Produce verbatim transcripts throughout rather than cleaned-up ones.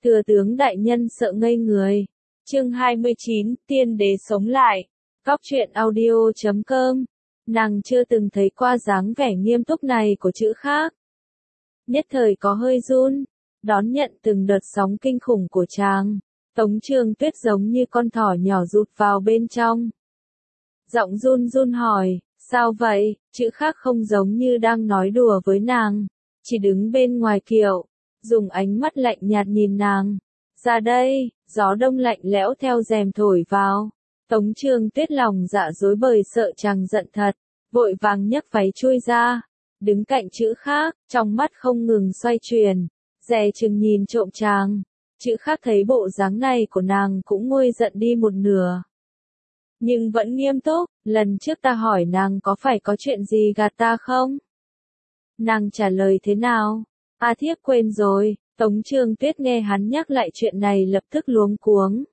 Thừa tướng đại nhân sợ ngây người. Chương hai mươi chín, tiên đế sống lại. Góc truyện audio chấm com. Nàng chưa từng thấy qua dáng vẻ nghiêm túc này của chữ khác. Nhất thời có hơi run, đón nhận từng đợt sóng kinh khủng của chàng. Tống Trường Tuyết giống như con thỏ nhỏ rụt vào bên trong. Giọng run run hỏi, sao vậy? Chữ khác không giống như đang nói đùa với nàng, chỉ đứng bên ngoài kiệu, dùng ánh mắt lạnh nhạt nhìn nàng. Ra đây, gió đông lạnh lẽo theo rèm thổi vào. Tống Trường Tuyết lòng dạ dối bời sợ chàng giận thật, vội vàng nhấc váy chui ra, đứng cạnh chữ khác, trong mắt không ngừng xoay chuyển, dè chừng nhìn trộm chàng. Chữ khác thấy bộ dáng này của nàng cũng nguôi giận đi một nửa. Nhưng vẫn nghiêm túc, lần trước ta hỏi nàng có phải có chuyện gì gạt ta không? Nàng trả lời thế nào? A thiếp quên rồi. Tống Trường Tuyết nghe hắn nhắc lại chuyện này lập tức luống cuống.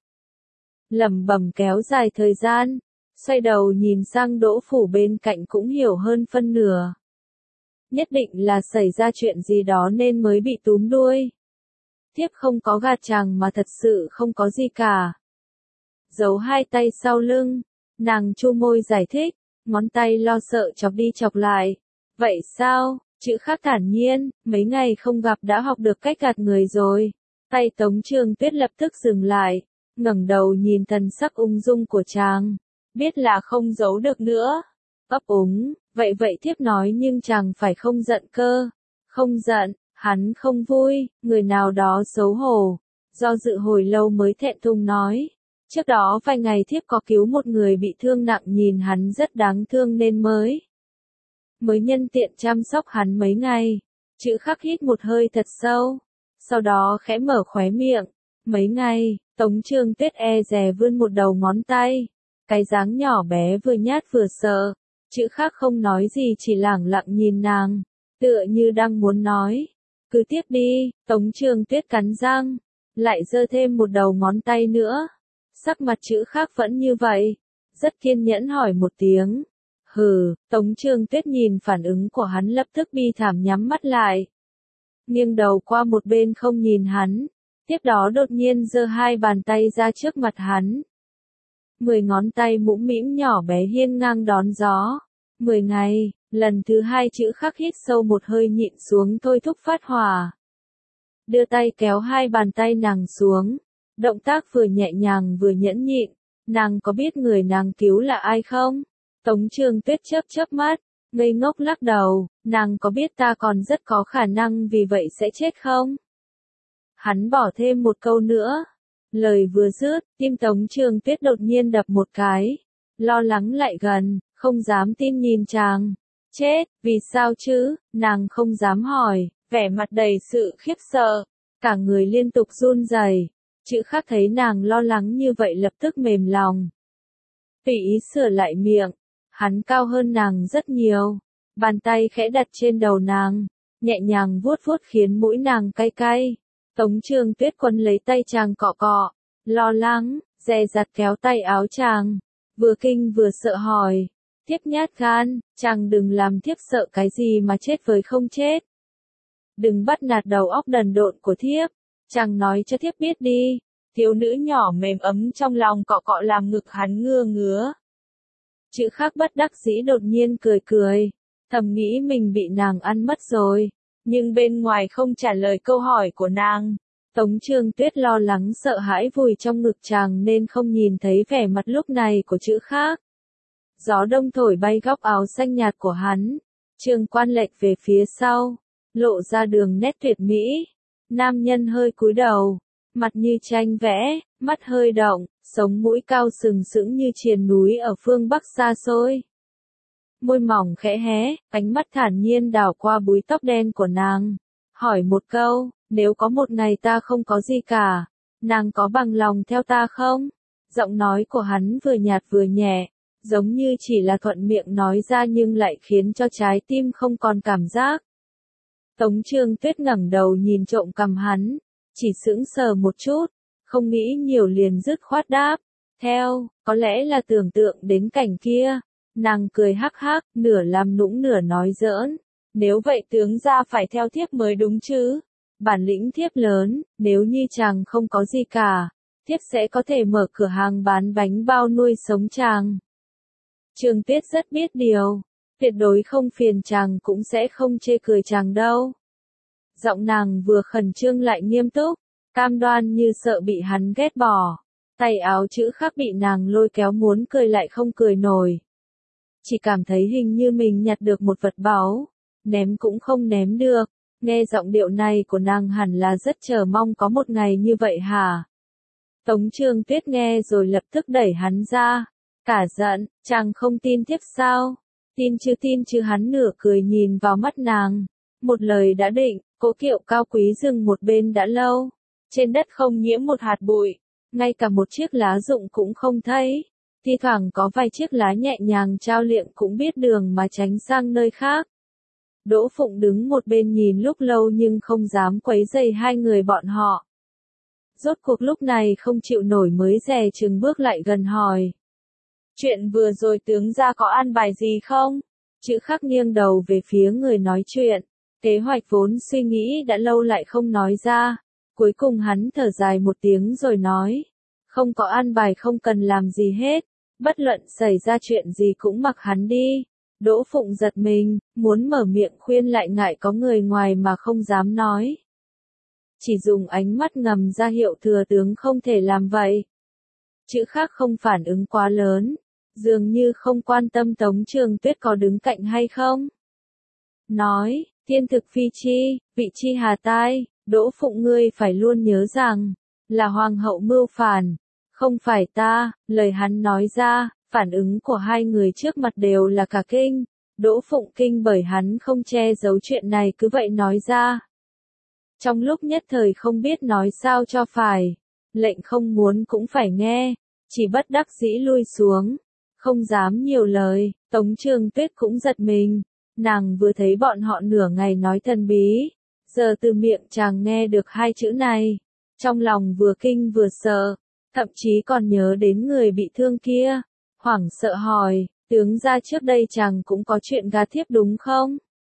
Lẩm bẩm kéo dài thời gian, xoay đầu nhìn sang Đỗ Phủ bên cạnh cũng hiểu hơn phân nửa. Nhất định là xảy ra chuyện gì đó nên mới bị túm đuôi. Thiếp không có gạt chàng mà thật sự không có gì cả. Giấu hai tay sau lưng, nàng chu môi giải thích, ngón tay lo sợ chọc đi chọc lại. Vậy sao? Chữ khác thản nhiên, mấy ngày không gặp đã học được cách gạt người rồi. Tay Tống Trường Tuyết lập tức dừng lại, ngẩng đầu nhìn thần sắc ung dung của chàng, biết là không giấu được nữa. Ấp úng, vậy vậy thiếp nói nhưng chàng phải không giận cơ. Không giận, hắn không vui, người nào đó xấu hổ. Do dự hồi lâu mới thẹn thùng nói. Trước đó vài ngày thiếp có cứu một người bị thương nặng nhìn hắn rất đáng thương nên mới. Mới nhân tiện chăm sóc hắn mấy ngày. Chữ khắc hít một hơi thật sâu, sau đó khẽ mở khóe miệng. Mấy ngày, Tống Trường Tuyết e dè vươn một đầu ngón tay. Cái dáng nhỏ bé vừa nhát vừa sợ. Chữ khắc không nói gì chỉ lẳng lặng nhìn nàng, tựa như đang muốn nói. Cứ tiếp đi. Tống Trường Tuyết cắn răng, lại giơ thêm một đầu ngón tay nữa. Sắc mặt chữ khắc vẫn như vậy, rất kiên nhẫn hỏi một tiếng. Hừ, Tống Trường Tuyết nhìn phản ứng của hắn lập tức bi thảm nhắm mắt lại. Nghiêng đầu qua một bên không nhìn hắn, tiếp đó đột nhiên giơ hai bàn tay ra trước mặt hắn. Mười ngón tay mũm mĩm nhỏ bé hiên ngang đón gió. Mười ngày, lần thứ hai chữ khắc hít sâu một hơi nhịn xuống thôi thúc phát hỏa. Đưa tay kéo hai bàn tay nàng xuống, động tác vừa nhẹ nhàng vừa nhẫn nhịn. Nàng có biết người nàng cứu là ai không? Tống Trường Tuyết chớp chớp mắt, ngây ngốc lắc đầu, nàng có biết ta còn rất có khả năng vì vậy sẽ chết không? Hắn bỏ thêm một câu nữa. Lời vừa dứt, tim Tống Trường Tuyết đột nhiên đập một cái. Lo lắng lại gần, không dám tin nhìn chàng. Chết, vì sao chứ? Nàng không dám hỏi, vẻ mặt đầy sự khiếp sợ. Cả người liên tục run rẩy. Chữ khác thấy nàng lo lắng như vậy lập tức mềm lòng. Tùy ý sửa lại miệng. Hắn cao hơn nàng rất nhiều. Bàn tay khẽ đặt trên đầu nàng, nhẹ nhàng vuốt vuốt khiến mũi nàng cay cay. Tống Trường Tuyết quấn lấy tay chàng cọ cọ, lo lắng, dè dặt kéo tay áo chàng, vừa kinh vừa sợ hỏi. Thiếp nhát gan, chàng đừng làm thiếp sợ cái gì mà chết với không chết. Đừng bắt nạt đầu óc đần độn của thiếp, chàng nói cho thiếp biết đi. Thiếu nữ nhỏ mềm ấm trong lòng cọ cọ làm ngực hắn ngưa ngứa. Chữ khác bất đắc dĩ đột nhiên cười cười, thầm nghĩ mình bị nàng ăn mất rồi, nhưng bên ngoài không trả lời câu hỏi của nàng. Tống Trường Tuyết lo lắng sợ hãi vùi trong ngực chàng nên không nhìn thấy vẻ mặt lúc này của chữ khác. Gió đông thổi bay góc áo xanh nhạt của hắn, trường quan lệch về phía sau, lộ ra đường nét tuyệt mỹ. Nam nhân hơi cúi đầu, mặt như tranh vẽ, mắt hơi động, sống mũi cao sừng sững như triền núi ở phương Bắc xa xôi. Môi mỏng khẽ hé, ánh mắt thản nhiên đảo qua búi tóc đen của nàng. Hỏi một câu, nếu có một ngày ta không có gì cả, nàng có bằng lòng theo ta không? Giọng nói của hắn vừa nhạt vừa nhẹ, giống như chỉ là thuận miệng nói ra nhưng lại khiến cho trái tim không còn cảm giác. Tống Trường Tuyết ngẩng đầu nhìn trộm cằm hắn, chỉ sững sờ một chút, không nghĩ nhiều liền dứt khoát đáp. Theo, có lẽ là tưởng tượng đến cảnh kia. Nàng cười hắc hắc, nửa làm nũng nửa nói giỡn. Nếu vậy tướng gia phải theo thiếp mới đúng chứ. Bản lĩnh thiếp lớn, nếu như chàng không có gì cả, thiếp sẽ có thể mở cửa hàng bán bánh bao nuôi sống chàng. Trường Tuyết rất biết điều, tuyệt đối không phiền chàng cũng sẽ không chê cười chàng đâu. Giọng nàng vừa khẩn trương lại nghiêm túc, cam đoan như sợ bị hắn ghét bỏ. Tay áo chữ khắc bị nàng lôi kéo muốn cười lại không cười nổi. Chỉ cảm thấy hình như mình nhặt được một vật báu, ném cũng không ném được. Nghe giọng điệu này của nàng hẳn là rất chờ mong có một ngày như vậy hả? Tống Trường Tuyết nghe rồi lập tức đẩy hắn ra. Cả giận, chàng không tin tiếp sao? Tin chứ tin chứ hắn nửa cười nhìn vào mắt nàng. Một lời đã định, cỗ kiệu cao quý dừng một bên đã lâu. Trên đất không nhiễm một hạt bụi, ngay cả một chiếc lá rụng cũng không thấy. Thi thoảng có vài chiếc lá nhẹ nhàng trao liệng cũng biết đường mà tránh sang nơi khác. Đỗ Phụng đứng một bên nhìn lúc lâu nhưng không dám quấy rầy hai người bọn họ. Rốt cuộc lúc này không chịu nổi mới dè chừng bước lại gần hỏi. Chuyện vừa rồi tướng gia có an bài gì không? Chữ khắc nghiêng đầu về phía người nói chuyện. Kế hoạch vốn suy nghĩ đã lâu lại không nói ra. Cuối cùng hắn thở dài một tiếng rồi nói. Không có an bài không cần làm gì hết. Bất luận xảy ra chuyện gì cũng mặc hắn đi. Đỗ Phụng giật mình, muốn mở miệng khuyên lại ngại có người ngoài mà không dám nói. Chỉ dùng ánh mắt ngầm ra hiệu thừa tướng không thể làm vậy. Chữ khác không phản ứng quá lớn, dường như không quan tâm Tống Trường Tuyết có đứng cạnh hay không. Nói, thiên thực phi chi, vị chi hà tai, Đỗ Phụng ngươi phải luôn nhớ rằng, là hoàng hậu mưu phản, không phải ta, lời hắn nói ra. Phản ứng của hai người trước mặt đều là cả kinh, Đỗ Phụng kinh bởi hắn không che giấu chuyện này cứ vậy nói ra. Trong lúc nhất thời không biết nói sao cho phải, lệnh không muốn cũng phải nghe, chỉ bất đắc dĩ lui xuống, không dám nhiều lời. Tống Trường Tuyết cũng giật mình, nàng vừa thấy bọn họ nửa ngày nói thần bí, giờ từ miệng chàng nghe được hai chữ này, trong lòng vừa kinh vừa sợ, thậm chí còn nhớ đến người bị thương kia. Hoảng sợ hỏi, tướng gia trước đây chàng cũng có chuyện gà thiếp đúng không?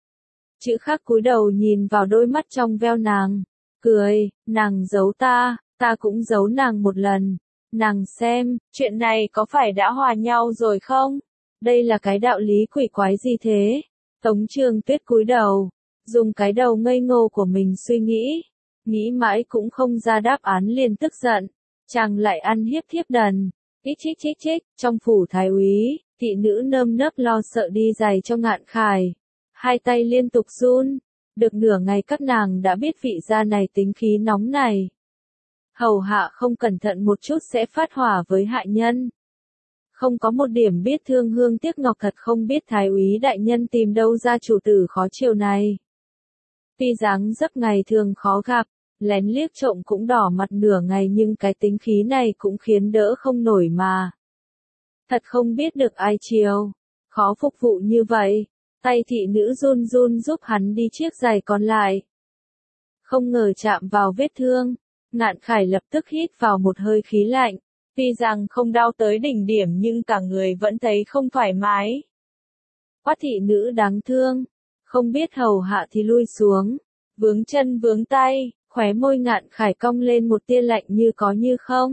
Chữ khắc cúi đầu nhìn vào đôi mắt trong veo nàng, cười, nàng giấu ta, ta cũng giấu nàng một lần. Nàng xem, chuyện này có phải đã hòa nhau rồi không? Đây là cái đạo lý quỷ quái gì thế? Tống Trường Tuyết cúi đầu, dùng cái đầu ngây ngô của mình suy nghĩ, nghĩ mãi cũng không ra đáp án liền tức giận, chàng lại ăn hiếp thiếp đần. Ít chích chích chích, trong phủ thái úy, thị nữ nơm nớp lo sợ đi giày cho Ngạn Khải. Hai tay liên tục run, được nửa ngày các nàng đã biết vị gia này tính khí nóng này. Hầu hạ không cẩn thận một chút sẽ phát hỏa với hại nhân. Không có một điểm biết thương hương tiếc ngọc thật không biết thái úy đại nhân tìm đâu ra chủ tử khó chiều này. Tuy dáng dấp ngày thường khó gặp, lén liếc trộm cũng đỏ mặt nửa ngày nhưng cái tính khí này cũng khiến đỡ không nổi mà. Thật không biết được ai chiều, khó phục vụ như vậy, tay thị nữ run run giúp hắn đi chiếc giày còn lại. Không ngờ chạm vào vết thương, Ngạn Khải lập tức hít vào một hơi khí lạnh, tuy rằng không đau tới đỉnh điểm nhưng cả người vẫn thấy không thoải mái. Quát thị nữ đáng thương, không biết hầu hạ thì lui xuống, vướng chân vướng tay. Khóe môi Ngạn Khải cong lên một tia lạnh như có như không.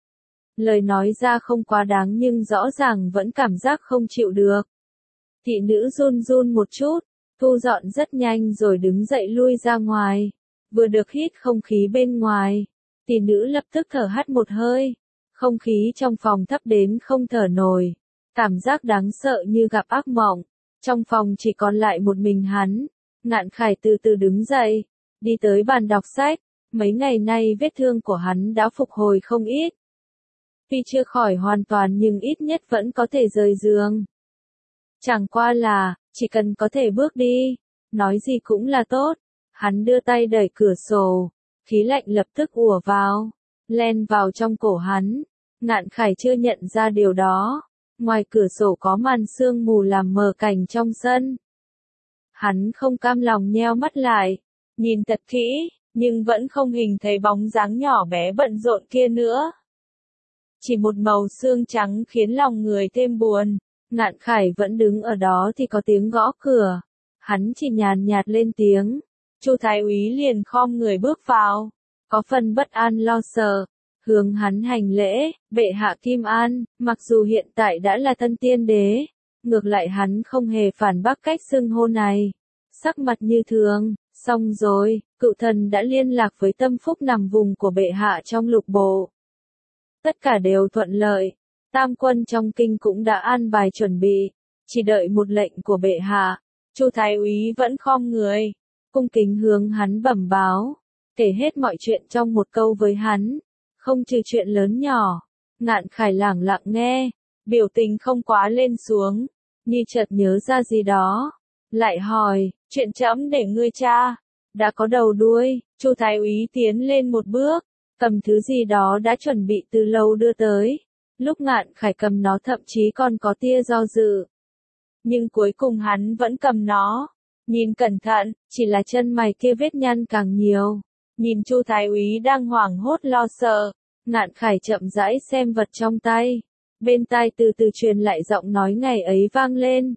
Lời nói ra không quá đáng nhưng rõ ràng vẫn cảm giác không chịu được. Thị nữ run run một chút, thu dọn rất nhanh rồi đứng dậy lui ra ngoài. Vừa được hít không khí bên ngoài, thị nữ lập tức thở hắt một hơi. Không khí trong phòng thấp đến không thở nổi. Cảm giác đáng sợ như gặp ác mộng. Trong phòng chỉ còn lại một mình hắn. Ngạn Khải từ từ đứng dậy. Đi tới bàn đọc sách, mấy ngày nay vết thương của hắn đã phục hồi không ít. Tuy chưa khỏi hoàn toàn nhưng ít nhất vẫn có thể rời giường. Chẳng qua là, chỉ cần có thể bước đi, nói gì cũng là tốt. Hắn đưa tay đẩy cửa sổ, khí lạnh lập tức ùa vào, len vào trong cổ hắn. Ngạn Khải chưa nhận ra điều đó. Ngoài cửa sổ có màn sương mù làm mờ cảnh trong sân. Hắn không cam lòng nheo mắt lại. Nhìn thật kỹ, nhưng vẫn không hình thấy bóng dáng nhỏ bé bận rộn kia nữa. Chỉ một màu xương trắng khiến lòng người thêm buồn. Ngạn Khải vẫn đứng ở đó thì có tiếng gõ cửa. Hắn chỉ nhàn nhạt lên tiếng. Chu Thái Úy liền khom người bước vào, có phần bất an lo sợ, hướng hắn hành lễ, bệ hạ Kim An, mặc dù hiện tại đã là tân tiên đế, ngược lại hắn không hề phản bác cách xưng hô này, sắc mặt như thường. Xong rồi, cựu thần đã liên lạc với tâm phúc nằm vùng của bệ hạ trong lục bộ. Tất cả đều thuận lợi, tam quân trong kinh cũng đã an bài chuẩn bị, chỉ đợi một lệnh của bệ hạ. Chu Thái Úy vẫn khom người, cung kính hướng hắn bẩm báo, kể hết mọi chuyện trong một câu với hắn, không trừ chuyện lớn nhỏ. Ngạn Khải lẳng lặng nghe, biểu tình không quá lên xuống, như chợt nhớ ra gì đó, lại hỏi, chuyện trẫm để ngươi tra, đã có đầu đuôi. Chu Thái Úy tiến lên một bước, cầm thứ gì đó đã chuẩn bị từ lâu đưa tới. Lúc Ngạn Khải cầm nó thậm chí còn có tia do dự. Nhưng cuối cùng hắn vẫn cầm nó. Nhìn cẩn thận, chỉ là chân mày kia vết nhăn càng nhiều. Nhìn Chu Thái Úy đang hoảng hốt lo sợ, Ngạn Khải chậm rãi xem vật trong tay. Bên tai từ từ truyền lại giọng nói ngày ấy vang lên.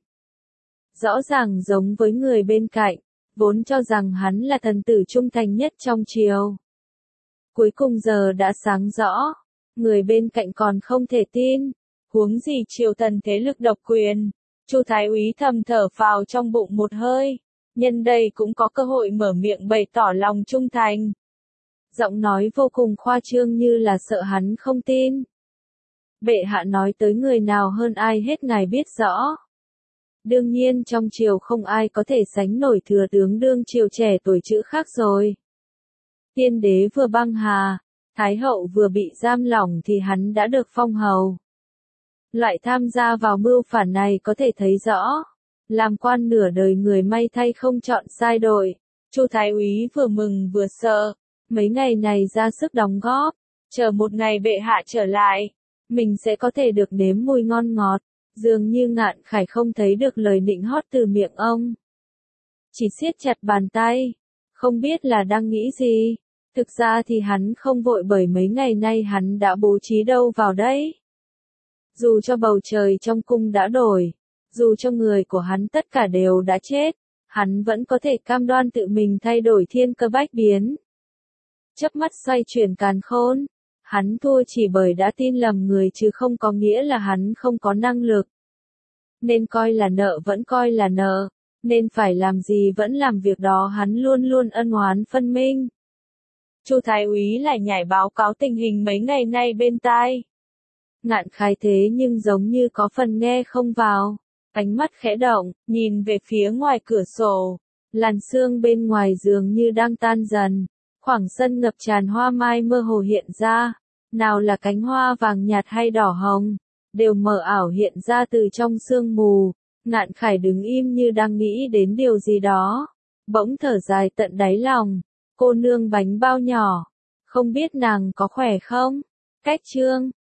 Rõ ràng giống với người bên cạnh, vốn cho rằng hắn là thần tử trung thành nhất trong triều. Cuối cùng giờ đã sáng rõ, người bên cạnh còn không thể tin, huống gì triều thần thế lực độc quyền. Chu Thái Úy thầm thở phào trong bụng một hơi, nhân đây cũng có cơ hội mở miệng bày tỏ lòng trung thành. Giọng nói vô cùng khoa trương như là sợ hắn không tin. Bệ hạ nói tới người nào hơn ai hết ngài biết rõ. Đương nhiên trong triều không ai có thể sánh nổi thừa tướng đương triều trẻ tuổi chữ khác rồi. Tiên đế vừa băng hà, thái hậu vừa bị giam lỏng thì hắn đã được phong hầu. Loại tham gia vào mưu phản này có thể thấy rõ, làm quan nửa đời người may thay không chọn sai đội. Chu Thái Úy vừa mừng vừa sợ, mấy ngày này ra sức đóng góp, chờ một ngày bệ hạ trở lại, mình sẽ có thể được nếm mùi ngon ngọt. Dường như Ngạn Khải không thấy được lời nịnh hót từ miệng ông. Chỉ siết chặt bàn tay, không biết là đang nghĩ gì. Thực ra thì hắn không vội bởi mấy ngày nay hắn đã bố trí đâu vào đấy. Dù cho bầu trời trong cung đã đổi, dù cho người của hắn tất cả đều đã chết, hắn vẫn có thể cam đoan tự mình thay đổi thiên cơ bách biến. Chớp mắt xoay chuyển càn khôn. Hắn thua chỉ bởi đã tin lầm người chứ không có nghĩa là hắn không có năng lực. Nên coi là nợ vẫn coi là nợ, nên phải làm gì vẫn làm việc đó, hắn luôn luôn ân oán phân minh. Chu Thái Úy lại nhảy báo cáo tình hình mấy ngày nay bên tai. Ngạn Khải thế nhưng giống như có phần nghe không vào, ánh mắt khẽ động, nhìn về phía ngoài cửa sổ, làn sương bên ngoài dường như đang tan dần. Khoảng sân ngập tràn hoa mai mơ hồ hiện ra, nào là cánh hoa vàng nhạt hay đỏ hồng, đều mờ ảo hiện ra từ trong sương mù. Ngạn Khải đứng im như đang nghĩ đến điều gì đó, bỗng thở dài tận đáy lòng. Cô nương bánh bao nhỏ, không biết nàng có khỏe không? Cách chương